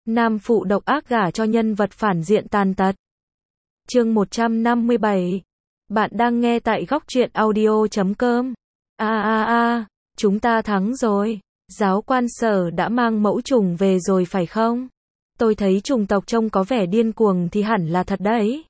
Nam phụ độc ác gả cho nhân vật phản diện tàn tật. Chương 157. Bạn đang nghe tại góc truyện audio.com. Chúng ta thắng rồi. Giáo quan Sở đã mang mẫu trùng về rồi phải không? Tôi thấy trùng tộc trông có vẻ điên cuồng thì hẳn là thật đấy.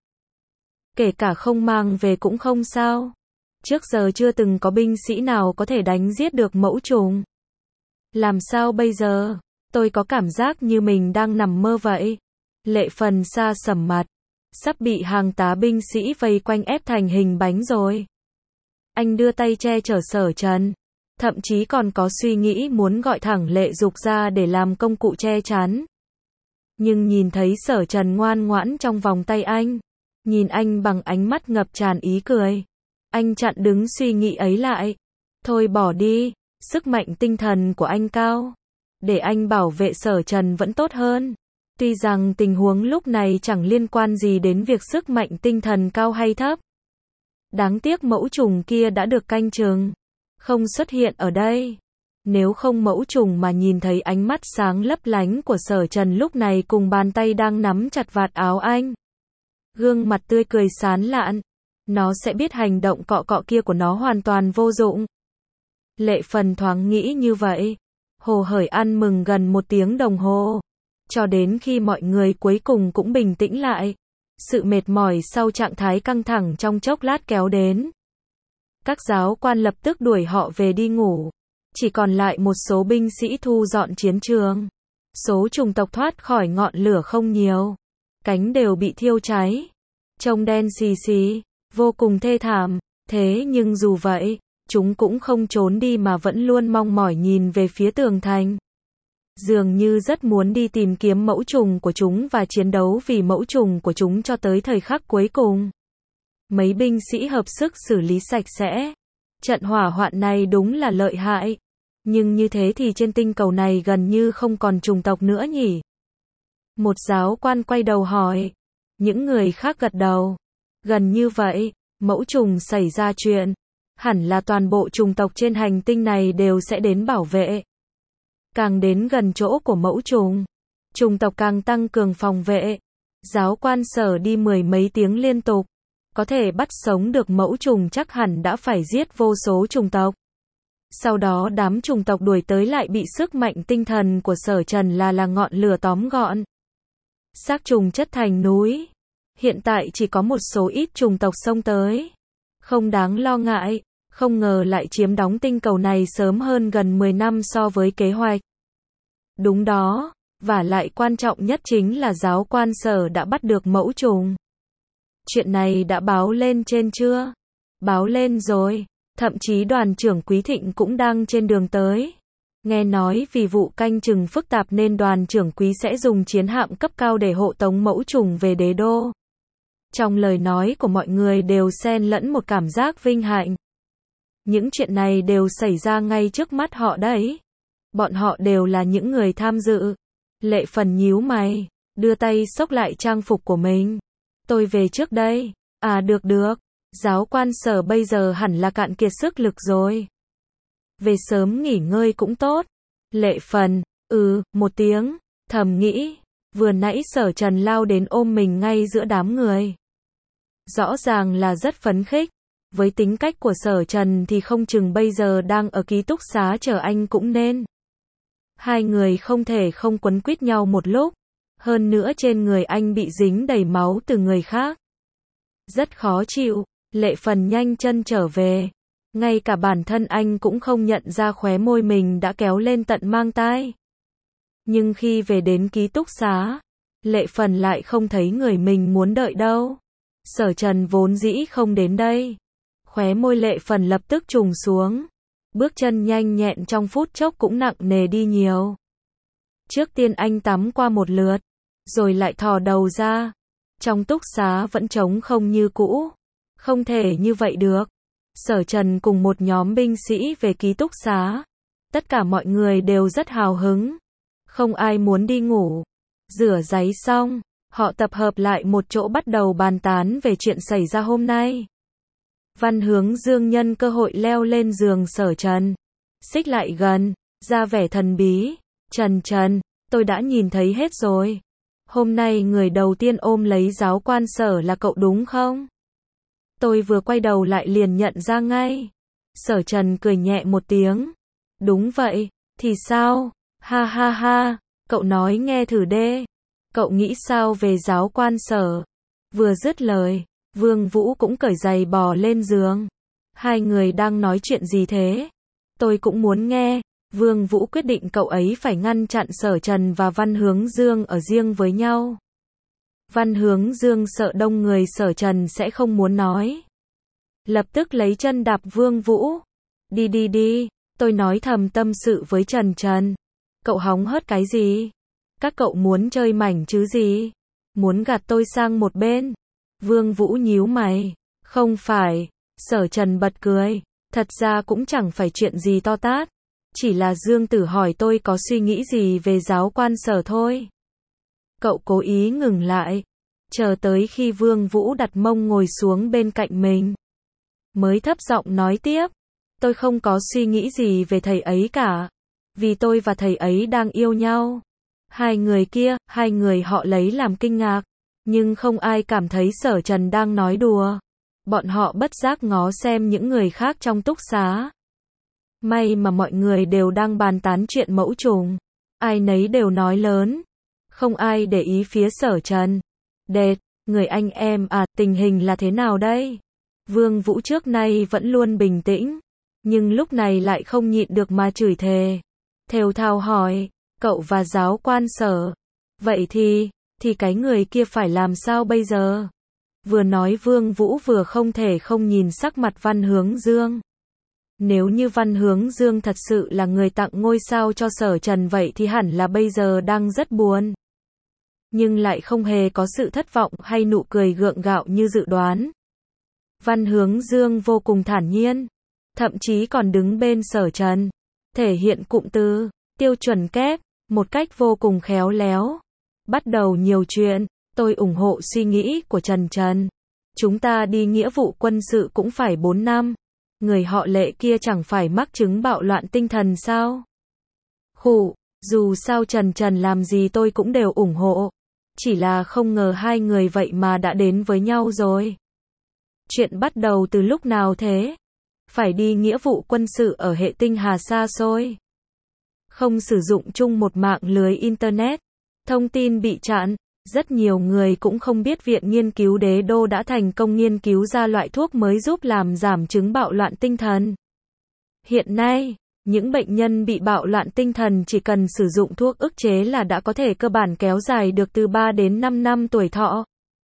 Kể cả không mang về cũng không sao. Trước giờ chưa từng có binh sĩ nào có thể đánh giết được mẫu trùng. Làm sao bây giờ? Tôi có cảm giác như mình đang nằm mơ vậy. Lệ Phần xa sầm mặt. Sắp bị hàng tá binh sĩ vây quanh ép thành hình bánh rồi. Anh đưa tay che chở Sở Trần. Thậm chí còn có suy nghĩ muốn gọi thẳng Lệ Dục ra để làm công cụ che chắn. Nhưng nhìn thấy Sở Trần ngoan ngoãn trong vòng tay anh. Nhìn anh bằng ánh mắt ngập tràn ý cười. Anh chặn đứng suy nghĩ ấy lại. Thôi bỏ đi, sức mạnh tinh thần của anh cao. Để anh bảo vệ Sở Trần vẫn tốt hơn. Tuy rằng tình huống lúc này chẳng liên quan gì đến việc sức mạnh tinh thần cao hay thấp. Đáng tiếc mẫu trùng kia đã được canh chừng. Không xuất hiện ở đây. Nếu không mẫu trùng mà nhìn thấy ánh mắt sáng lấp lánh của Sở Trần lúc này cùng bàn tay đang nắm chặt vạt áo anh. Gương mặt tươi cười sán lạn. Nó sẽ biết hành động cọ cọ kia của nó hoàn toàn vô dụng. Lệ Phần thoáng nghĩ như vậy. Hồ hởi ăn mừng gần 1 tiếng đồng hồ. Cho đến khi mọi người cuối cùng cũng bình tĩnh lại. Sự mệt mỏi sau trạng thái căng thẳng trong chốc lát kéo đến. Các giáo quan lập tức đuổi họ về đi ngủ. Chỉ còn lại một số binh sĩ thu dọn chiến trường. Số chủng tộc thoát khỏi ngọn lửa không nhiều. Cánh đều bị thiêu cháy. Trông đen xì xì, vô cùng thê thảm. Thế nhưng dù vậy, chúng cũng không trốn đi mà vẫn luôn mong mỏi nhìn về phía tường thành. Dường như rất muốn đi tìm kiếm mẫu trùng của chúng và chiến đấu vì mẫu trùng của chúng cho tới thời khắc cuối cùng. Mấy binh sĩ hợp sức xử lý sạch sẽ. Trận hỏa hoạn này đúng là lợi hại. Nhưng như thế thì trên tinh cầu này gần như không còn chủng tộc nữa nhỉ? Một giáo quan quay đầu hỏi. Những người khác gật đầu. Gần như vậy, mẫu trùng xảy ra chuyện. Hẳn là toàn bộ chủng tộc trên hành tinh này đều sẽ đến bảo vệ. Càng đến gần chỗ của mẫu trùng, chủng tộc càng tăng cường phòng vệ. Giáo quan Sở đi 10 mấy tiếng liên tục. Có thể bắt sống được mẫu trùng chắc hẳn đã phải giết vô số chủng tộc. Sau đó đám chủng tộc đuổi tới lại bị sức mạnh tinh thần của Sở Trần là ngọn lửa tóm gọn. Xác trùng chất thành núi. Hiện tại chỉ có một số ít chủng tộc xông tới. Không đáng lo ngại, không ngờ lại chiếm đóng tinh cầu này sớm hơn gần 10 năm so với kế hoạch. Đúng đó, và lại quan trọng nhất chính là giáo quan Sở đã bắt được mẫu trùng. Chuyện này đã báo lên trên chưa? Báo lên rồi, thậm chí đoàn trưởng Quý Thịnh cũng đang trên đường tới. Nghe nói vì vụ canh chừng phức tạp nên đoàn trưởng Quý sẽ dùng chiến hạm cấp cao để hộ tống mẫu trùng về đế đô. Trong lời nói của mọi người đều xen lẫn một cảm giác vinh hạnh. Những chuyện này đều xảy ra ngay trước mắt họ đấy. Bọn họ đều là những người tham dự. Lệ Phần nhíu mày, đưa tay xốc lại trang phục của mình. Tôi về trước đây. Được. Giáo quan Sở bây giờ hẳn là cạn kiệt sức lực rồi. Về sớm nghỉ ngơi cũng tốt. Lệ Phần, 1 tiếng, thầm nghĩ. Vừa nãy Sở Trần lao đến ôm mình ngay giữa đám người. Rõ ràng là rất phấn khích. Với tính cách của Sở Trần thì không chừng bây giờ đang ở ký túc xá chờ anh cũng nên. Hai người không thể không quấn quýt nhau một lúc. Hơn nữa trên người anh bị dính đầy máu từ người khác. Rất khó chịu. Lệ Phần nhanh chân trở về. Ngay cả bản thân anh cũng không nhận ra khóe môi mình đã kéo lên tận mang tai. Nhưng khi về đến ký túc xá, Lệ Phần lại không thấy người mình muốn đợi đâu. Sở Trần vốn dĩ không đến đây. Khóe môi Lệ Phần lập tức trùng xuống. Bước chân nhanh nhẹn trong phút chốc cũng nặng nề đi nhiều. Trước tiên anh tắm qua một lượt, rồi lại thò đầu ra. Trong túc xá vẫn trống không như cũ. Không thể như vậy được. Sở Trần cùng một nhóm binh sĩ về ký túc xá. Tất cả mọi người đều rất hào hứng. Không ai muốn đi ngủ. Rửa ráy xong, họ tập hợp lại một chỗ bắt đầu bàn tán về chuyện xảy ra hôm nay. Văn Hướng Dương nhân cơ hội leo lên giường Sở Trần. Xích lại gần, ra vẻ thần bí. Trần, Tôi đã nhìn thấy hết rồi. Hôm nay người đầu tiên ôm lấy giáo quan Sở là cậu đúng không? Tôi vừa quay đầu lại liền nhận ra ngay. Sở Trần cười nhẹ một tiếng. Đúng vậy, thì sao? Ha ha ha, cậu nói nghe thử đê. Cậu nghĩ sao về giáo quan Sở? Vừa dứt lời, Vương Vũ cũng cởi giày bò lên giường. Hai người đang nói chuyện gì thế? Tôi cũng muốn nghe. Vương Vũ quyết định cậu ấy phải ngăn chặn Sở Trần và Văn Hướng Dương ở riêng với nhau. Văn Hướng Dương sợ đông người Sở Trần sẽ không muốn nói. Lập tức lấy chân đạp Vương Vũ. Đi đi đi, tôi nói thầm tâm sự với Trần Trần. Cậu hóng hớt cái gì? Các cậu muốn chơi mảnh chứ gì? Muốn gạt tôi sang một bên? Vương Vũ nhíu mày. Không phải. Sở Trần bật cười. Thật ra cũng chẳng phải chuyện gì to tát. Chỉ là Dương Tử hỏi tôi có suy nghĩ gì về giáo quan Sở thôi. Cậu cố ý ngừng lại. Chờ tới khi Vương Vũ đặt mông ngồi xuống bên cạnh mình. Mới thấp giọng nói tiếp. Tôi không có suy nghĩ gì về thầy ấy cả. Vì tôi và thầy ấy đang yêu nhau. Hai người kia, hai người họ lấy làm kinh ngạc. Nhưng không ai cảm thấy Sở Trần đang nói đùa. Bọn họ bất giác ngó xem những người khác trong túc xá. May mà mọi người đều đang bàn tán chuyện mẫu trùng. Ai nấy đều nói lớn. Không ai để ý phía Sở Trần. Đệt, người anh em à, tình hình là thế nào đây? Vương Vũ trước nay vẫn luôn bình tĩnh. Nhưng lúc này lại không nhịn được mà chửi thề. Thều thào hỏi, cậu và giáo quan Sở. Vậy thì cái người kia phải làm sao bây giờ? Vừa nói Vương Vũ vừa không thể không nhìn sắc mặt Văn Hướng Dương. Nếu như Văn Hướng Dương thật sự là người tặng ngôi sao cho Sở Trần vậy thì hẳn là bây giờ đang rất buồn. Nhưng lại không hề có sự thất vọng hay nụ cười gượng gạo như dự đoán. Văn Hướng Dương vô cùng thản nhiên. Thậm chí còn đứng bên Sở Trần. Thể hiện cụm từ, tiêu chuẩn kép, một cách vô cùng khéo léo. Bắt đầu nhiều chuyện, tôi ủng hộ suy nghĩ của Trần Trần. Chúng ta đi nghĩa vụ quân sự cũng phải 4 năm. Người họ Lệ kia chẳng phải mắc chứng bạo loạn tinh thần sao? Khụ, dù sao Trần Trần làm gì tôi cũng đều ủng hộ. Chỉ là không ngờ hai người vậy mà đã đến với nhau rồi. Chuyện bắt đầu từ lúc nào thế? Phải đi nghĩa vụ quân sự ở hệ tinh hà xa xôi. Không sử dụng chung một mạng lưới Internet. Thông tin bị chặn. Rất nhiều người cũng không biết Viện Nghiên cứu Đế Đô đã thành công nghiên cứu ra loại thuốc mới giúp làm giảm chứng bạo loạn tinh thần. Hiện nay, những bệnh nhân bị bạo loạn tinh thần chỉ cần sử dụng thuốc ức chế là đã có thể cơ bản kéo dài được từ 3 đến 5 năm tuổi thọ.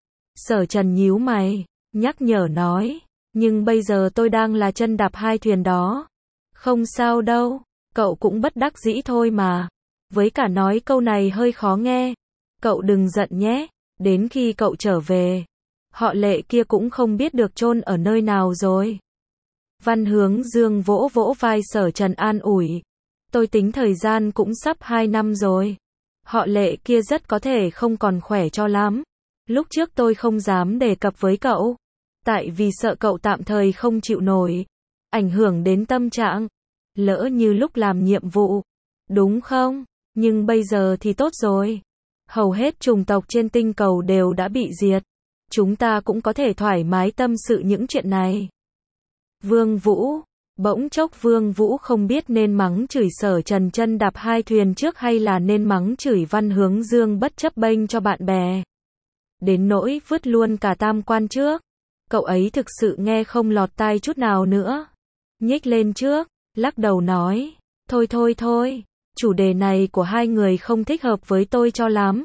Sở Trần nhíu mày, nhắc nhở nói, nhưng bây giờ tôi đang là chân đạp hai thuyền đó. Không sao đâu, cậu cũng bất đắc dĩ thôi mà. Với cả nói câu này hơi khó nghe. Cậu đừng giận nhé, đến khi cậu trở về, họ Lệ kia cũng không biết được chôn ở nơi nào rồi. Văn Hướng Dương vỗ vỗ vai Sở Trần an ủi. Tôi tính thời gian cũng sắp 2 năm rồi. Họ Lệ kia rất có thể không còn khỏe cho lắm. Lúc trước tôi không dám đề cập với cậu. Tại vì sợ cậu tạm thời không chịu nổi. Ảnh hưởng đến tâm trạng. Lỡ như lúc làm nhiệm vụ. Đúng không? Nhưng bây giờ thì tốt rồi. Hầu hết chủng tộc trên tinh cầu đều đã bị diệt. Chúng ta cũng có thể thoải mái tâm sự những chuyện này. Vương Vũ. Bỗng chốc Vương Vũ không biết nên mắng chửi Sở Trần chân đạp hai thuyền trước hay là nên mắng chửi Văn Hướng Dương bất chấp bênh cho bạn bè. Đến nỗi vứt luôn cả tam quan trước. Cậu ấy thực sự nghe không lọt tai chút nào nữa. Nhích lên trước, lắc đầu nói. Thôi thôi thôi, chủ đề này của hai người không thích hợp với tôi cho lắm.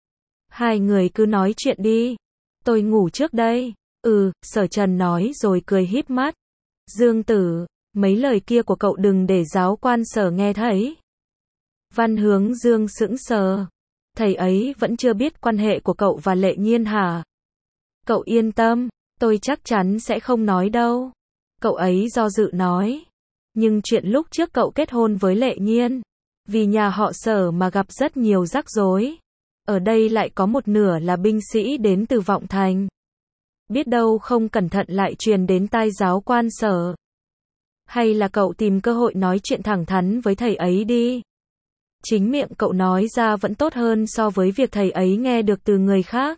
Hai người cứ nói chuyện đi. Tôi ngủ trước đây. Sở Trần nói rồi cười híp mắt. Dương Tử, mấy lời kia của cậu đừng để giáo quan Sở nghe thấy. Văn Hướng Dương sững sờ. Thầy ấy vẫn chưa biết quan hệ của cậu và Lệ Nhiên hả? Cậu yên tâm, tôi chắc chắn sẽ không nói đâu. Cậu ấy do dự nói. Nhưng chuyện lúc trước cậu kết hôn với Lệ Nhiên, vì nhà họ Sở mà gặp rất nhiều rắc rối. Ở đây lại có một nửa là binh sĩ đến từ Vọng Thành. Biết đâu không cẩn thận lại truyền đến tai giáo quan Sở. Hay là cậu tìm cơ hội nói chuyện thẳng thắn với thầy ấy đi. Chính miệng cậu nói ra vẫn tốt hơn so với việc thầy ấy nghe được từ người khác.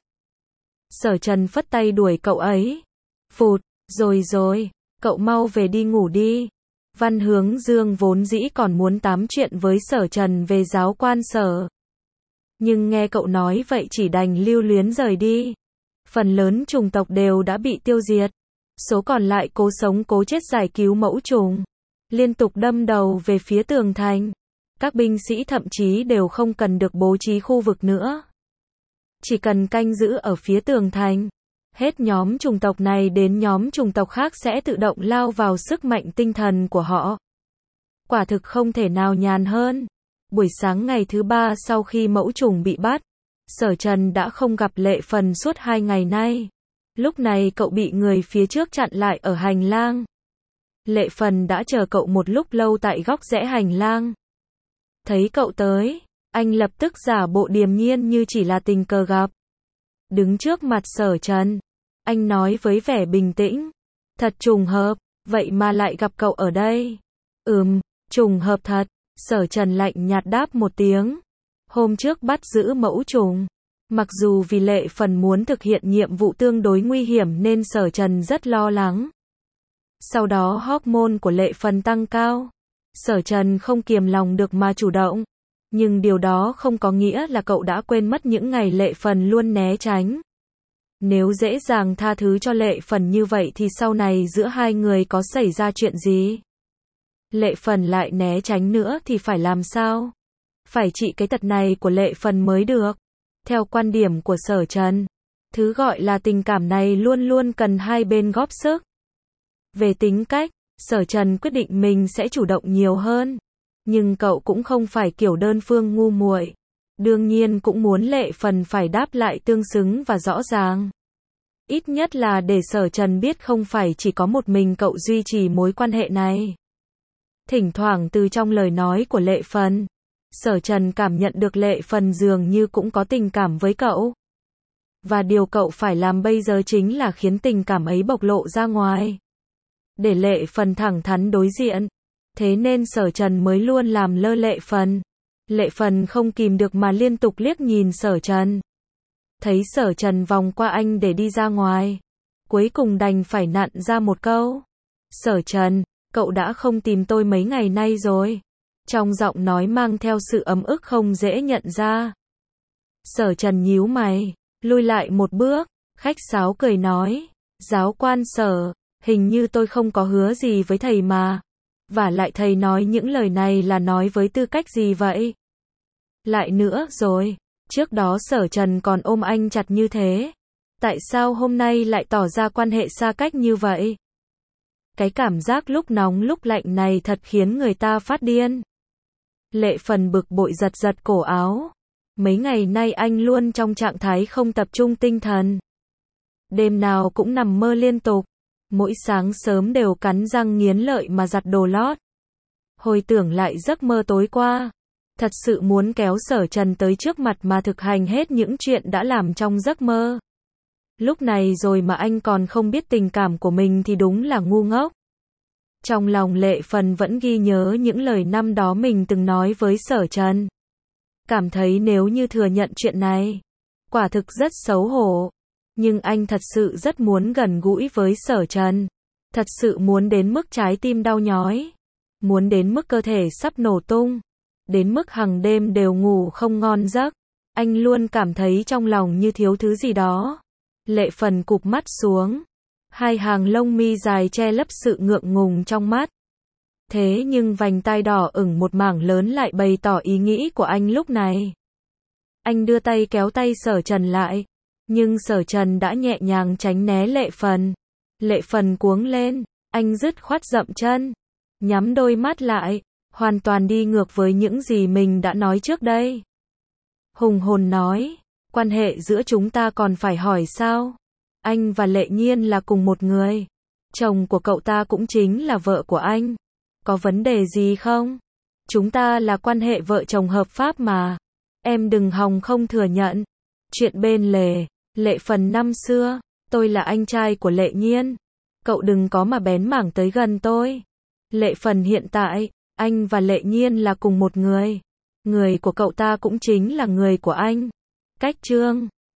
Sở Trần phất tay đuổi cậu ấy. Phụt, rồi, cậu mau về đi ngủ đi. Văn Hướng Dương vốn dĩ còn muốn tám chuyện với Sở Trần về giáo quan Sở. Nhưng nghe cậu nói vậy chỉ đành lưu luyến rời đi. Phần lớn trùng tộc đều đã bị tiêu diệt. Số còn lại cố sống cố chết giải cứu mẫu trùng. Liên tục đâm đầu về phía tường thành. Các binh sĩ thậm chí đều không cần được bố trí khu vực nữa. Chỉ cần canh giữ ở phía tường thành. Hết nhóm chủng tộc này đến nhóm chủng tộc khác sẽ tự động lao vào sức mạnh tinh thần của họ. Quả thực không thể nào nhàn hơn. Buổi sáng ngày thứ 3 sau khi mẫu trùng bị bắt, Sở Trần đã không gặp Lệ Phần suốt 2 ngày nay. Lúc này cậu bị người phía trước chặn lại ở hành lang. Lệ Phần đã chờ cậu một lúc lâu tại góc rẽ hành lang. Thấy cậu tới, anh lập tức giả bộ điềm nhiên như chỉ là tình cờ gặp. Đứng trước mặt Sở Trần, anh nói với vẻ bình tĩnh. Thật trùng hợp, vậy mà lại gặp cậu ở đây. Trùng hợp thật, Sở Trần lạnh nhạt đáp một tiếng. Hôm trước bắt giữ mẫu trùng. Mặc dù vì Lệ Phần muốn thực hiện nhiệm vụ tương đối nguy hiểm nên Sở Trần rất lo lắng. Sau đó hormone của Lệ Phần tăng cao. Sở Trần không kiềm lòng được mà chủ động. Nhưng điều đó không có nghĩa là cậu đã quên mất những ngày Lệ Phần luôn né tránh. Nếu dễ dàng tha thứ cho Lệ Phần như vậy thì sau này giữa hai người có xảy ra chuyện gì? Lệ Phần lại né tránh nữa thì phải làm sao? Phải trị cái tật này của Lệ Phần mới được. Theo quan điểm của Sở Trần, thứ gọi là tình cảm này luôn luôn cần hai bên góp sức. Về tính cách, Sở Trần quyết định mình sẽ chủ động nhiều hơn. Nhưng cậu cũng không phải kiểu đơn phương ngu muội. Đương nhiên cũng muốn Lệ Phần phải đáp lại tương xứng và rõ ràng. Ít nhất là để Sở Trần biết không phải chỉ có một mình cậu duy trì mối quan hệ này. Thỉnh thoảng từ trong lời nói của Lệ Phần, Sở Trần cảm nhận được Lệ Phần dường như cũng có tình cảm với cậu. Và điều cậu phải làm bây giờ chính là khiến tình cảm ấy bộc lộ ra ngoài. Để Lệ Phần thẳng thắn đối diện. Thế nên Sở Trần mới luôn làm lơ Lệ Phần. Lệ Phần không kìm được mà liên tục liếc nhìn Sở Trần. Thấy Sở Trần vòng qua anh để đi ra ngoài. Cuối cùng đành phải nặn ra một câu. Sở Trần, cậu đã không tìm tôi mấy ngày nay rồi. Trong giọng nói mang theo sự ấm ức không dễ nhận ra. Sở Trần nhíu mày, lui lại một bước, khách sáo cười nói. Giáo quan Sở, hình như tôi không có hứa gì với thầy mà. Và lại thầy nói những lời này là nói với tư cách gì vậy? Lại nữa rồi, trước đó Sở Trần còn ôm anh chặt như thế. Tại sao hôm nay lại tỏ ra quan hệ xa cách như vậy? Cái cảm giác lúc nóng lúc lạnh này thật khiến người ta phát điên. Lệ Phần bực bội giật giật cổ áo. Mấy ngày nay anh luôn trong trạng thái không tập trung tinh thần. Đêm nào cũng nằm mơ liên tục. Mỗi sáng sớm đều cắn răng nghiến lợi mà giặt đồ lót. Hồi tưởng lại giấc mơ tối qua. Thật sự muốn kéo Sở Trần tới trước mặt mà thực hành hết những chuyện đã làm trong giấc mơ. Lúc này rồi mà anh còn không biết tình cảm của mình thì đúng là ngu ngốc. Trong lòng Lệ Phần vẫn ghi nhớ những lời năm đó mình từng nói với Sở Trần. Cảm thấy nếu như thừa nhận chuyện này, quả thực rất xấu hổ. Nhưng anh thật sự rất muốn gần gũi với Sở Trần. Thật sự muốn đến mức trái tim đau nhói. Muốn đến mức cơ thể sắp nổ tung. Đến mức hàng đêm đều ngủ không ngon giấc. Anh luôn cảm thấy trong lòng như thiếu thứ gì đó. Lệ Phần cụp mắt xuống. Hai hàng lông mi dài che lấp sự ngượng ngùng trong mắt. Thế nhưng vành tai đỏ ửng một mảng lớn lại bày tỏ ý nghĩ của anh lúc này. Anh đưa tay kéo tay Sở Trần lại. Nhưng Sở Trần đã nhẹ nhàng tránh né Lệ Phần. Lệ Phần cuống lên. Anh dứt khoát dậm chân. Nhắm đôi mắt lại. Hoàn toàn đi ngược với những gì mình đã nói trước đây. Hùng hồn nói. Quan hệ giữa chúng ta còn phải hỏi sao? Anh và Lệ Nhiên là cùng một người. Chồng của cậu ta cũng chính là vợ của anh. Có vấn đề gì không? Chúng ta là quan hệ vợ chồng hợp pháp mà. Em đừng hòng không thừa nhận. Chuyện bên lề. Lệ Phần năm xưa. Tôi là anh trai của Lệ Nhiên. Cậu đừng có mà bén mảng tới gần tôi. Lệ Phần hiện tại. Anh và Lệ Nhiên là cùng một người. Người của cậu ta cũng chính là người của anh. Cách chương